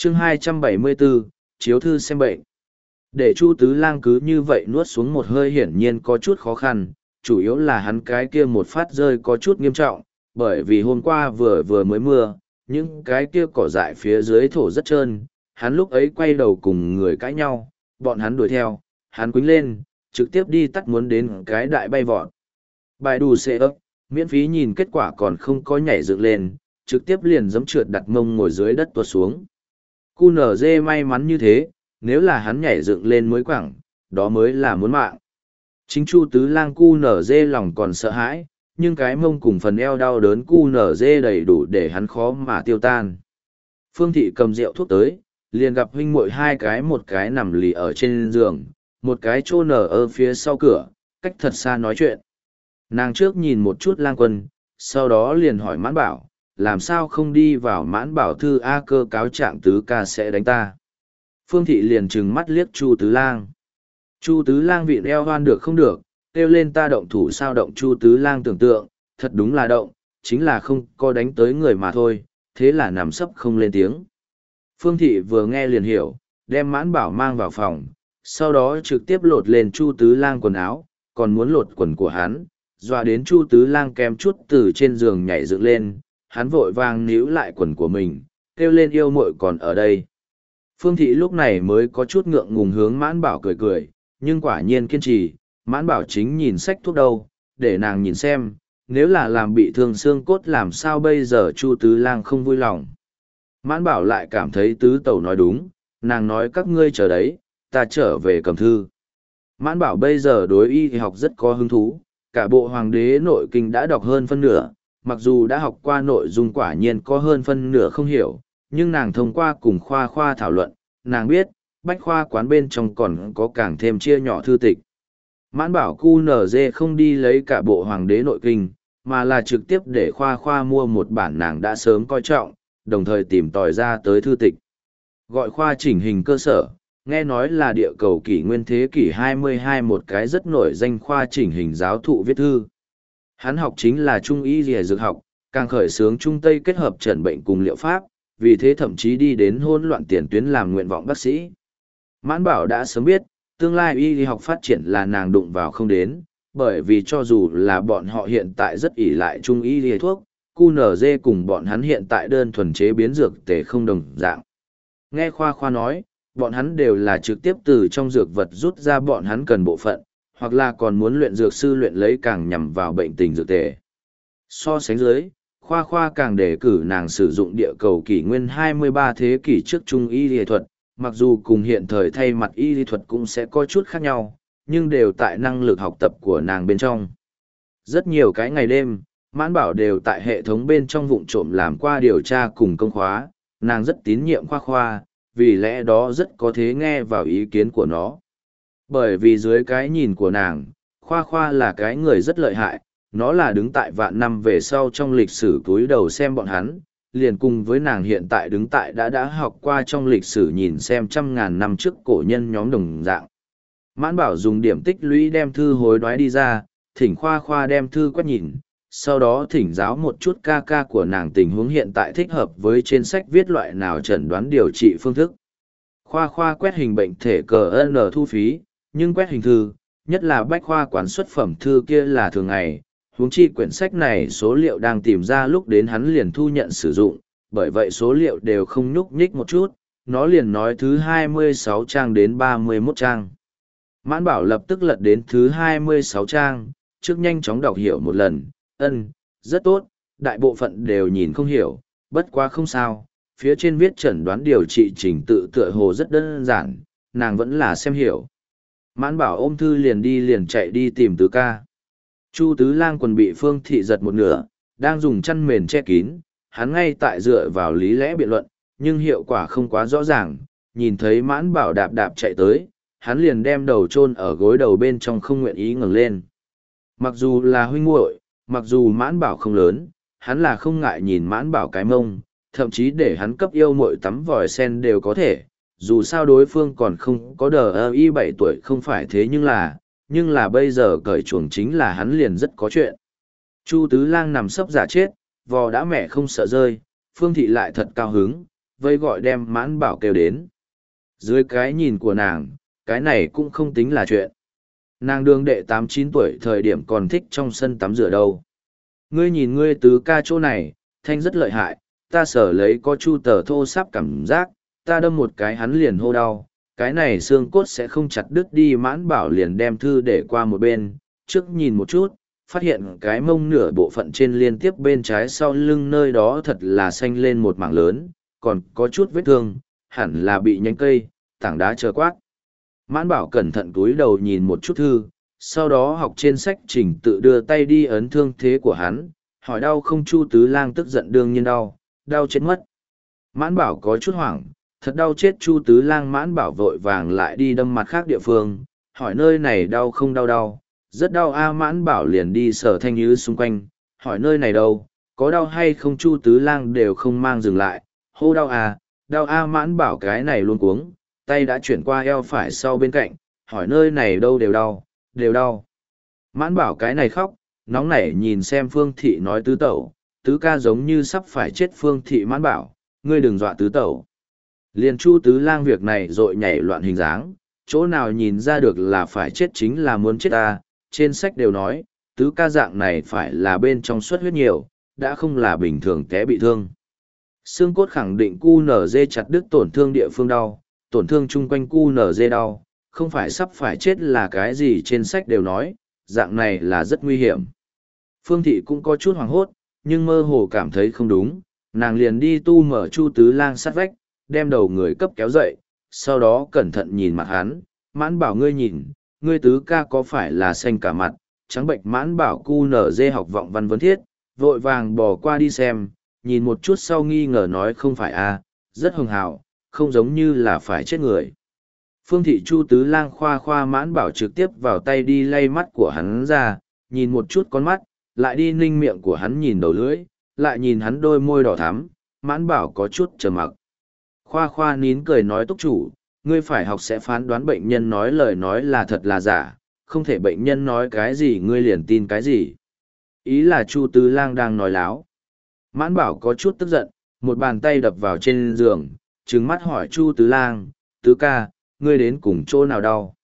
Chương 274, chiếu thư xem bệnh. Để Chu Tứ Lang cứ như vậy nuốt xuống một hơi hiển nhiên có chút khó khăn, chủ yếu là hắn cái kia một phát rơi có chút nghiêm trọng, bởi vì hôm qua vừa vừa mới mưa, những cái kia cỏ dại phía dưới thổ rất trơn, hắn lúc ấy quay đầu cùng người cãi nhau, bọn hắn đuổi theo, hắn quýnh lên, trực tiếp đi tắt muốn đến cái đại bay vọt. Bài đù xệ ấp, miễn phí nhìn kết quả còn không có nhảy dựng lên, trực tiếp liền giẫm trượt đặt mông ngồi dưới đất tuột xuống. QNZ may mắn như thế, nếu là hắn nhảy dựng lên mới quẳng, đó mới là muốn mạng. Chính Chu Tứ Lang QNZ lòng còn sợ hãi, nhưng cái mông cùng phần eo đau đớn QNZ đầy đủ để hắn khó mà tiêu tan. Phương Thị cầm rượu thuốc tới, liền gặp huynh muội hai cái, một cái nằm lì ở trên giường, một cái chôn ở phía sau cửa, cách thật xa nói chuyện. Nàng trước nhìn một chút Lang Quân, sau đó liền hỏi Mãn Bảo, làm sao không đi vào? Mãn Bảo thư A Cơ cáo trạng tứ ca sẽ đánh ta. Phương Thị liền trừng mắt liếc Chu Tứ Lang. Chu Tứ Lang vịn eo hoan được không được, kêu lên ta động thủ sao động. Chu Tứ Lang tưởng tượng, thật đúng là động, chính là không có đánh tới người mà thôi, thế là nằm sấp không lên tiếng. Phương Thị vừa nghe liền hiểu, đem Mãn Bảo mang vào phòng, sau đó trực tiếp lột lên Chu Tứ Lang quần áo, còn muốn lột quần của hắn, dọa đến Chu Tứ Lang kém chút từ trên giường nhảy dựng lên, hắn vội vàng níu lại quần của mình, kêu lên yêu muội còn ở đây. Phương Thị lúc này mới có chút ngượng ngùng hướng Mãn Bảo cười cười, nhưng quả nhiên kiên trì, Mãn Bảo chính nhìn sách thuốc đâu, để nàng nhìn xem, nếu là làm bị thương xương cốt làm sao bây giờ. Chu Tứ Lang không vui lòng. Mãn Bảo lại cảm thấy tứ tẩu nói đúng, nàng nói các ngươi chờ đấy, ta trở về cầm thư. Mãn Bảo bây giờ đối y học rất có hứng thú, cả bộ Hoàng đế nội kinh đã đọc hơn phân nửa, mặc dù đã học qua nội dung quả nhiên có hơn phân nửa không hiểu, nhưng nàng thông qua cùng Khoa Khoa thảo luận, nàng biết, bách khoa quán bên trong còn có càng thêm chia nhỏ thư tịch. Mãn Bảo QNZ không đi lấy cả bộ Hoàng đế nội kinh, mà là trực tiếp để Khoa Khoa mua một bản nàng đã sớm coi trọng, đồng thời tìm tòi ra tới thư tịch. Gọi khoa chỉnh hình cơ sở, nghe nói là địa cầu kỷ nguyên thế kỷ 22 một cái rất nổi danh khoa chỉnh hình giáo thụ viết thư. Hắn học chính là Trung y rìa dược học, càng khởi xướng Trung Tây kết hợp chẩn bệnh cùng liệu pháp, vì thế thậm chí đi đến hỗn loạn tiền tuyến làm nguyện vọng bác sĩ. Mãn Bảo đã sớm biết, tương lai y học phát triển là nàng đụng vào không đến, bởi vì cho dù là bọn họ hiện tại rất ỷ lại Trung y rìa thuốc, QNZ cùng bọn hắn hiện tại đơn thuần chế biến dược tề không đồng dạng. Nghe Khoa Khoa nói, bọn hắn đều là trực tiếp từ trong dược vật rút ra bọn hắn cần bộ phận, hoặc là còn muốn luyện dược sư luyện lấy càng nhằm vào bệnh tình dược tề. So sánh dưới, Khoa Khoa càng đề cử nàng sử dụng địa cầu kỷ nguyên 23 thế kỷ trước Trung y lý thuật, mặc dù cùng hiện thời thay mặt y lý thuật cũng sẽ có chút khác nhau, nhưng đều tại năng lực học tập của nàng bên trong. Rất nhiều cái ngày đêm, Mãn Bảo đều tại hệ thống bên trong vụng trộm làm qua điều tra cùng công khóa, nàng rất tín nhiệm Khoa Khoa, vì lẽ đó rất có thế nghe vào ý kiến của nó. Bởi vì dưới cái nhìn của nàng, Khoa Khoa là cái người rất lợi hại, nó là đứng tại vạn năm về sau trong lịch sử túi đầu xem bọn hắn, liền cùng với nàng hiện tại đứng tại đã học qua trong lịch sử nhìn xem trăm ngàn năm trước cổ nhân nhóm đồng dạng. Mãn Bảo dùng điểm tích lũy đem thư hối đoái đi ra, thỉnh Khoa Khoa đem thư quét nhìn, sau đó thỉnh giáo một chút ca ca của nàng tình huống hiện tại thích hợp với trên sách viết loại nào chẩn đoán điều trị phương thức. Khoa Khoa quét hình bệnh thể cờ N thu phí, nhưng quét hình thư, nhất là bách khoa quán xuất phẩm thư kia là thường ngày, huống chi quyển sách này số liệu đang tìm ra lúc đến hắn liền thu nhận sử dụng, bởi vậy số liệu đều không nhúc nhích một chút, nó liền nói thứ 26 trang đến 31 trang. Mãn Bảo lập tức lật đến thứ 26 trang, trước nhanh chóng đọc hiểu một lần, rất tốt, đại bộ phận đều nhìn không hiểu, bất quá không sao, phía trên viết chẩn đoán điều trị trình tự tựa hồ rất đơn giản, nàng vẫn là xem hiểu. Mãn Bảo ôm thư liền chạy đi tìm Tứ ca. Chu Tứ Lang quần bị Phương Thị giật một nửa, đang dùng chăn mền che kín, hắn ngay tại dựa vào lý lẽ biện luận, nhưng hiệu quả không quá rõ ràng, nhìn thấy Mãn Bảo đạp đạp chạy tới, hắn liền đem đầu chôn ở gối đầu bên trong không nguyện ý ngẩng lên. Mặc dù là huynh muội, mặc dù Mãn Bảo không lớn, hắn là không ngại nhìn Mãn Bảo cái mông, thậm chí để hắn cấp yêu muội tắm vòi sen đều có thể, dù sao đối phương còn không có đờ y 7 tuổi không phải thế nhưng là bây giờ cởi chuồng chính là hắn liền rất có chuyện. Chu Tứ Lang nằm sấp giả chết, vò đã mẹ không sợ rơi, Phương Thị lại thật cao hứng, vây gọi đem mãn bảo kêu đến. Dưới cái nhìn của nàng, cái này cũng không tính là chuyện. Nàng đương đệ 8-9 tuổi thời điểm còn thích trong sân tắm rửa đâu. Ngươi nhìn ngươi tứ ca chỗ này, thanh rất lợi hại, ta sở lấy có chu tờ thô sáp cảm giác, ta đâm một cái hắn liền hô đau, cái này xương cốt sẽ không chặt đứt đi. Mãn bảo liền đem thư để qua một bên, trước nhìn một chút, phát hiện cái mông nửa bộ phận trên liên tiếp bên trái sau lưng nơi đó thật là xanh lên một mảng lớn, còn có chút vết thương, hẳn là bị nhánh cây, tảng đá chờ quát. Mãn bảo cẩn thận cúi đầu nhìn một chút thư, sau đó học trên sách trình tự đưa tay đi ấn thương thế của hắn, hỏi đau không. Chu Tứ Lang tức giận đương nhiên đau, đau chết mất. Mãn bảo có chút hoảng, thật đau chết. Chu Tứ Lang mãn bảo vội vàng lại đi đâm mặt khác địa phương, hỏi nơi này đau không. Đau, rất đau a. Mãn bảo liền đi sở thanh nhứ xung quanh, hỏi nơi này đâu, có đau hay không. Chu Tứ Lang đều không mang dừng lại, hô đau a. Mãn bảo cái này luôn cuống, tay đã chuyển qua eo phải sau bên cạnh, hỏi nơi này đâu, đều đau. Mãn bảo cái này khóc, nóng nảy nhìn xem Phương Thị nói tứ tẩu, tứ ca giống như sắp phải chết. Phương Thị mãn bảo, ngươi đừng dọa tứ tẩu. Liền Chu Tứ Lang việc này rội nhảy loạn hình dáng, chỗ nào nhìn ra được là phải chết chính là muốn chết ta. Trên sách đều nói, tứ ca dạng này phải là bên trong xuất huyết nhiều, đã không là bình thường té bị thương. Xương cốt khẳng định QNZ chặt đứt tổn thương địa phương đau, tổn thương chung quanh QNZ đau, không phải sắp phải chết là cái gì. Trên sách đều nói, dạng này là rất nguy hiểm. Phương Thị cũng có chút hoảng hốt, nhưng mơ hồ cảm thấy không đúng, nàng liền đi tu mở Chu Tứ Lang sát vách, đem đầu người cấp kéo dậy, sau đó cẩn thận nhìn mặt hắn. Mãn bảo ngươi nhìn, ngươi tứ ca có phải là xanh cả mặt, trắng bệnh. Mãn bảo QNZ học vọng văn vấn thiết, vội vàng bỏ qua đi xem, nhìn một chút sau nghi ngờ nói không phải rất hường hào, không giống như là phải chết người. Phương Thị Chu Tứ Lang khoa khoa mãn bảo trực tiếp vào tay đi lay mắt của hắn ra, nhìn một chút con mắt, lại đi ninh miệng của hắn nhìn đầu lưỡi, lại nhìn hắn đôi môi đỏ thắm. Mãn bảo có chút trầm mặc. Khoa khoa nín cười nói túc chủ, ngươi phải học sẽ phán đoán bệnh nhân nói lời nói là thật là giả, không thể bệnh nhân nói cái gì ngươi liền tin cái gì. Ý là Chu Tứ Lang đang nói láo. Mãn bảo có chút tức giận, một bàn tay đập vào trên giường, trừng mắt hỏi Chu Tứ Lang, tứ ca, ngươi đến cùng chỗ nào đau?